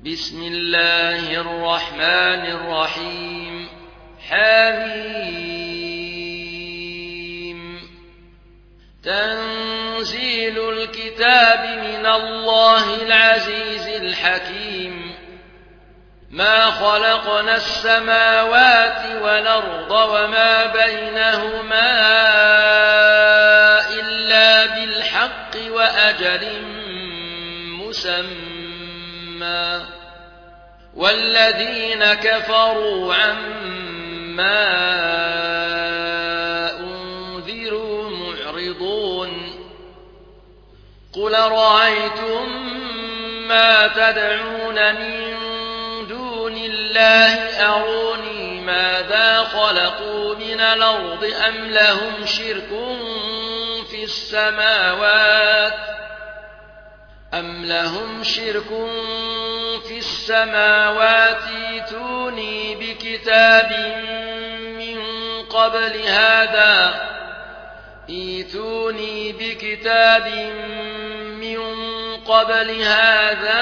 بسم الله الرحمن الرحيم حميم تنزيل الكتاب من الله العزيز الحكيم ما خلقنا السماوات والأرض وما بينهما إلا بالحق وأجل مسمى والذين كفروا عما أنذروا معرضون قل رأيتم ما تدعون من دون الله أروني ماذا خلقوا من الأرض أم لهم شرك في السماوات ائتوني بكتاب من قبل هذا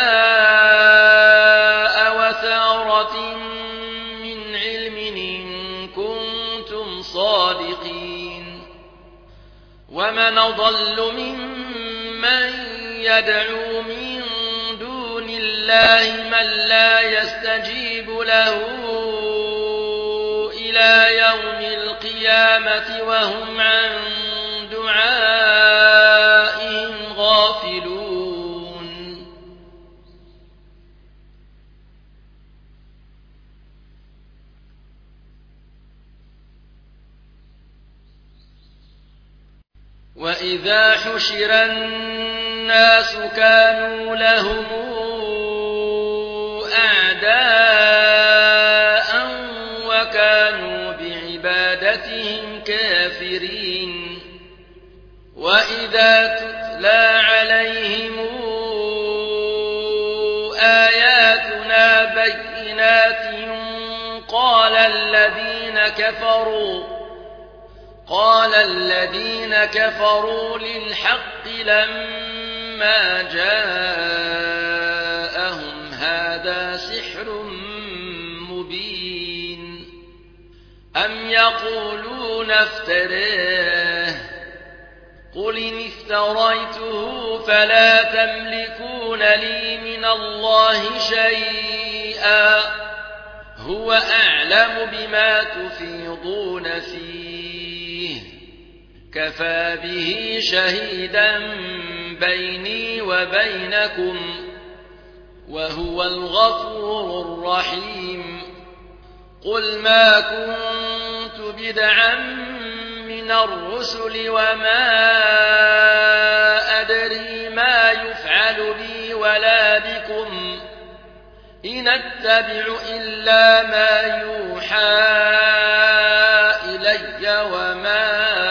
أو ثارة من علم إن كنتم صادقين ومن أضل ممن يدعو من دون الله من لا يستجيب له إلى يوم القيامة وهم عن دعائهم غافلون وإذا حشر الناس كانوا لهم أعداء وكانوا بعبادتهم كافرين وإذا تتلى عليهم آياتنا بينات قال الذين كفروا للحق لما جاءهم هذا سحر مبين أم يقولون افتراه قل إن افتريته فلا تملكون لي من الله شيئا هو أعلم بما تفيضون فيه كفى به شهيدا بيني وبينكم وهو الغفور الرحيم قل ما كنت بدعا من الرسل وما أدري ما يفعل بي ولا بكم إن أتبع إلا ما يوحى إلي وما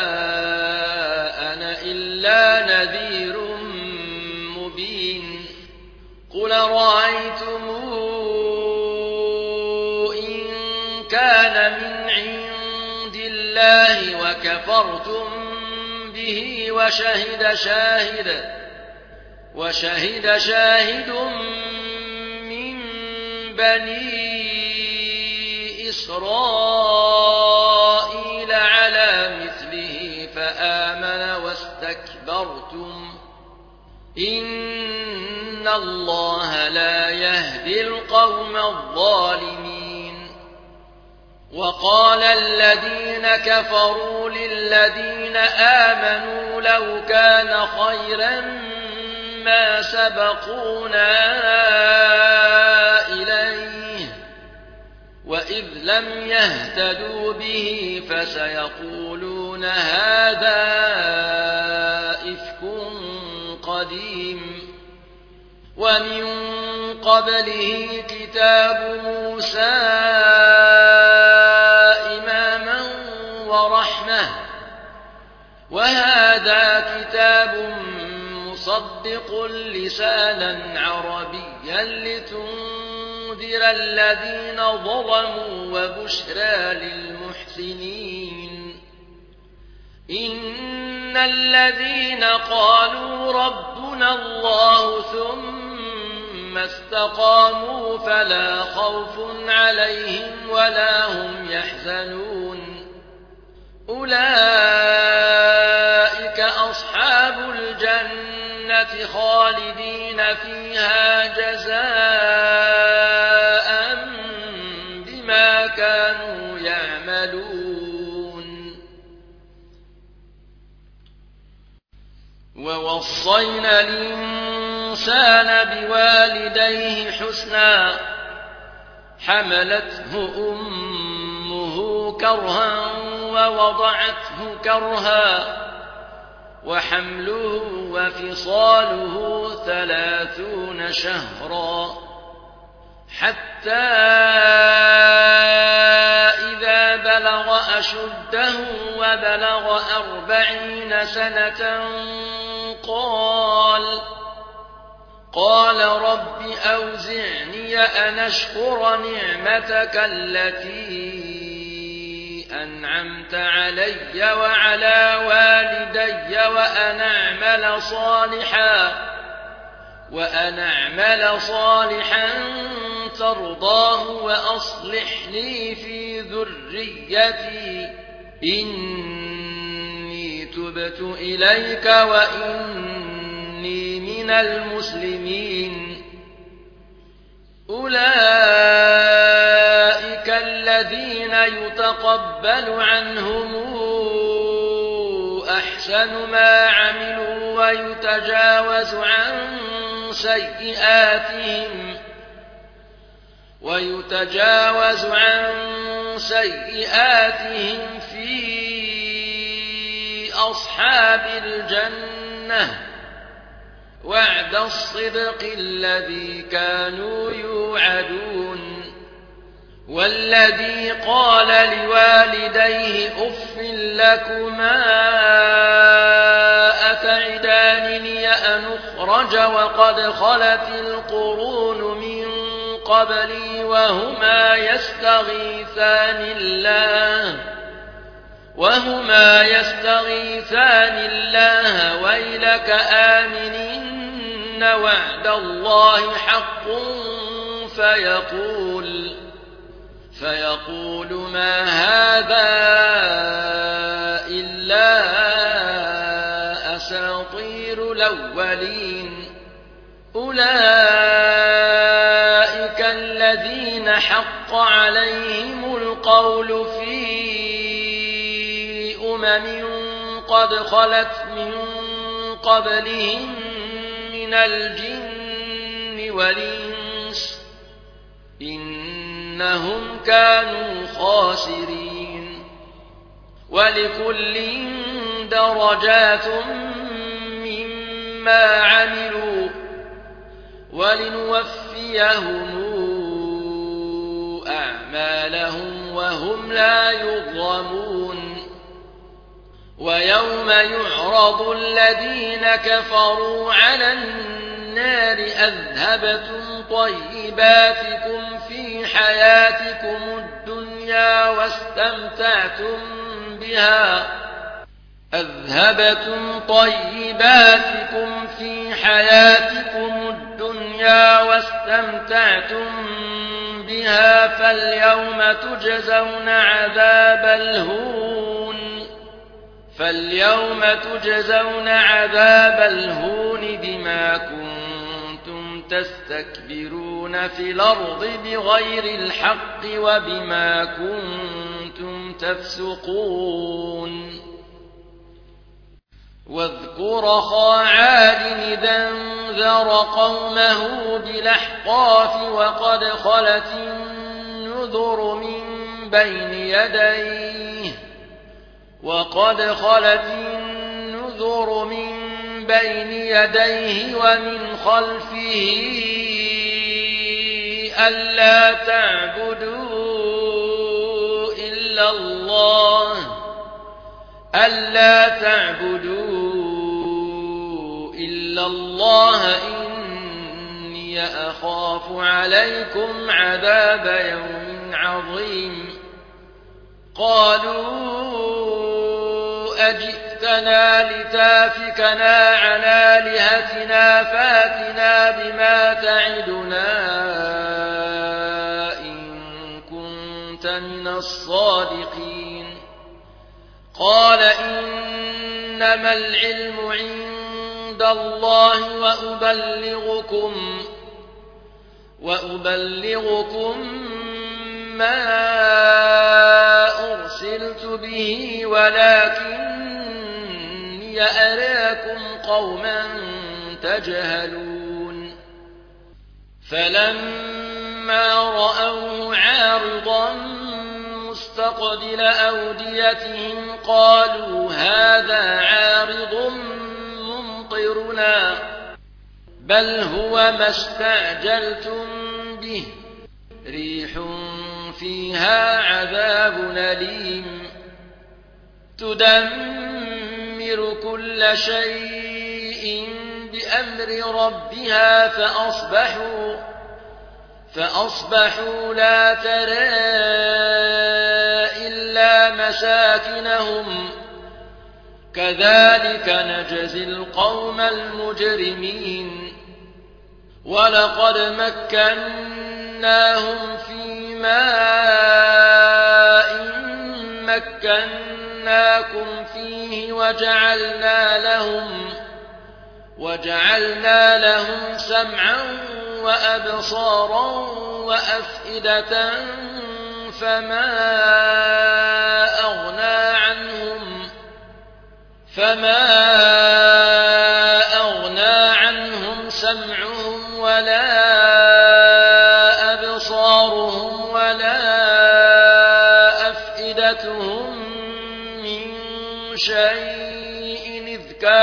أنا إلا نذير مبين قل رأيتم إن كان من عند الله وكفرتم به وشهد شاهد من بني إسرائيل على مثله فآمن واستكبرتم إن الله لا يهدي القوم الظالمين وقال الذين كفروا للذين آمنوا لو كان خيرا ما سبقونا إليه وإذ لم يهتدوا به فسيقولون هذا إفك قديم ومن قبله كتاب موسى إماما ورحمة وهذا كتاب مصدق لسانا عربيا لتنذر الذين ظلموا وبشرى للمحسنين إن الذين قالوا ربنا الله ثم ثم استقاموا فلا خوف عليهم ولا هم يحزنون أولئك أصحاب الجنة خالدين فيها جزاء بما كانوا يعملون ووصينا الإنسان بوالديه حسنا حملته أمه كرها ووضعته كرها وحمله وفصاله 30 شهرا حتى إذا بلغ أشده وبلغ 40 سنة قال رب أوزعني أن أشكر نعمتك التي أنعمت علي وعلى والدي وأن أعمل صالحا ترضاه وأصلح لي في ذريتي إني تبت إليك وإني من المسلمين أولئك الذين يتقبل عنهم أحسن ما عملوا ويتجاوز عن سيئاتهم في أصحاب الجنة وعد الصدق الذي كانوا يوعدون والذي قال لوالديه أف لكما أتعدانني أن أخرج وقد خلت القرون من قبلي وهما يستغيثان الله ويلك آمن إن وعد الله حق فيقول ما هذا إلا أساطير الأولين أولئك الذين حق عليهم القول في قد خلت من قبلهم من الجن والإنس إنهم كانوا خاسرين ولكل درجات مما عملوا ولنوفيهم أعمالهم وهم لا يظلمون ويوم يعرض الذين كفروا على النار أذهبتم طيباتكم في حياتكم الدنيا واستمتعتم بها فاليوم تجزون عذاب الهون بما كنتم تستكبرون في الأرض بغير الحق وبما كنتم تفسقون واذكر أخا عاد إذا انذر قومه بالأحقاف وقد خلت النذر من بين يديه ومن خلفه ألا تعبدوا إلا الله إني أخاف عليكم عذاب يوم عظيم قالوا أجئتنا جئتنا لتافكنا عن آلهتنا فاتنا بما تعدنا إن كنت من الصادقين قال إنما العلم عند الله وأبلغكم ما أرسلت به ولكني أراكم قوما تجهلون فلما رأوه عارضا مستقبل أوديتهم قالوا هذا عارض ممطرنا بل هو ما استعجلتم به ريح فيها عذاب أليم تدمر كل شيء بأمر ربها فأصبحوا لا ترى إلا مساكنهم كذلك نجزي القوم المجرمين ولقد مكناهم في ماء مكناكم فيه وجعلنا لهم سمعا وأبصارا وأفئدة فما أغنى عنهم سمعهم ولا أبصارهم ولا أفئدتهم من شيء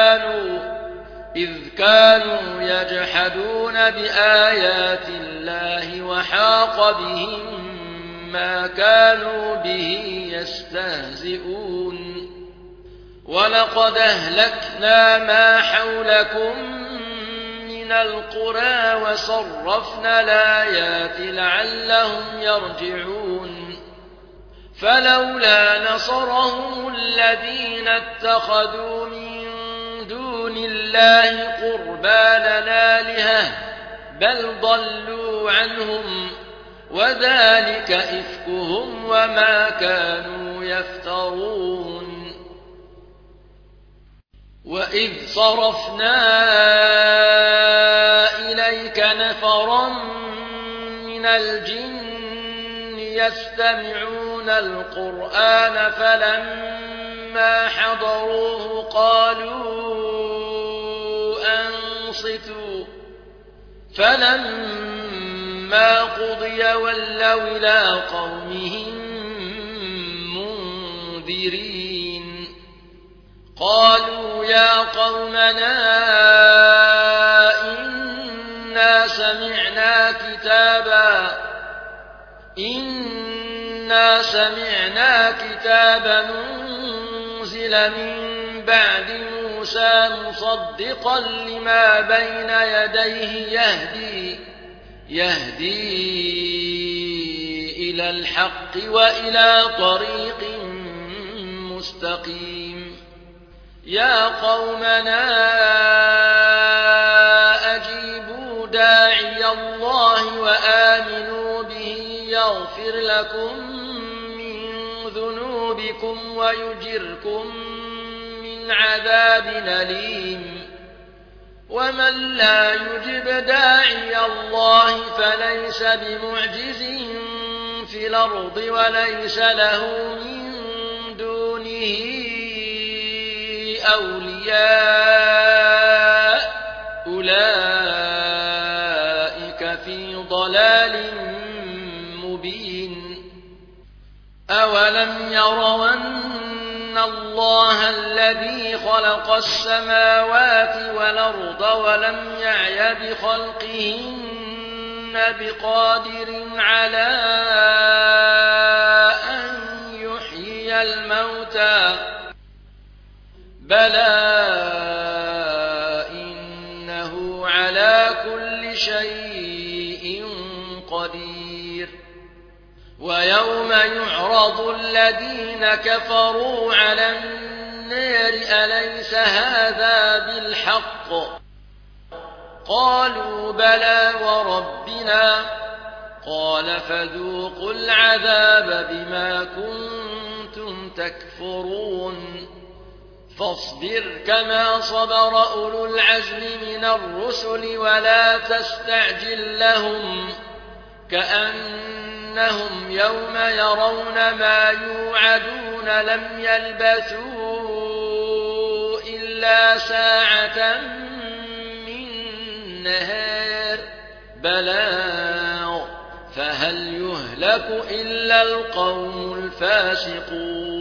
إذ كانوا يجحدون بآيات الله وحاق بهم ما كانوا به يستهزئون ولقد أهلكنا ما حولكم من القرى وصرفنا الآيات لعلهم يرجعون فلولا نصرهم الذين اتخذوا من دون الله قربانا آلهة بل ضلوا عنهم وذلك إفكهم وما كانوا يفترون وإذ صرفنا إليك نفرا من الجن يستمعون القرآن فلما حضروه قالوا أنصتوا فلما قضي ولوا إلى قومهم منذرين قالوا يا قومنا إنا سمعنا كتابا أنزل من بعد موسى مصدقا لما بين يديه يهدي إلى الحق وإلى طريق مستقيم يا قومنا أجيبوا داعي الله وآمنوا به يغفر لكم من ذنوبكم ويجركم من عذاب أليم ومن لا يجب داعي الله فليس بمعجز في الأرض وليس له من دونه أولياء أولئك في ضلال مبين أولم يروا أن الله الذي خلق السماوات والأرض ولم يعي بخلقهن بقادر على أن يحيي الموتى بلى إنه على كل شيء قدير ويوم يعرض الذين كفروا على النار أليس هذا بالحق؟ قالوا بلى وربنا. قال فذوقوا العذاب بما كنتم تكفرون. فاصبر كما صبر أولو العزم من الرسل ولا تستعجل لهم كأنهم يوم يرون ما يوعدون لم يلبثوا إلا ساعة من نهار بلاغ فهل يهلك إلا القوم الفاسقون.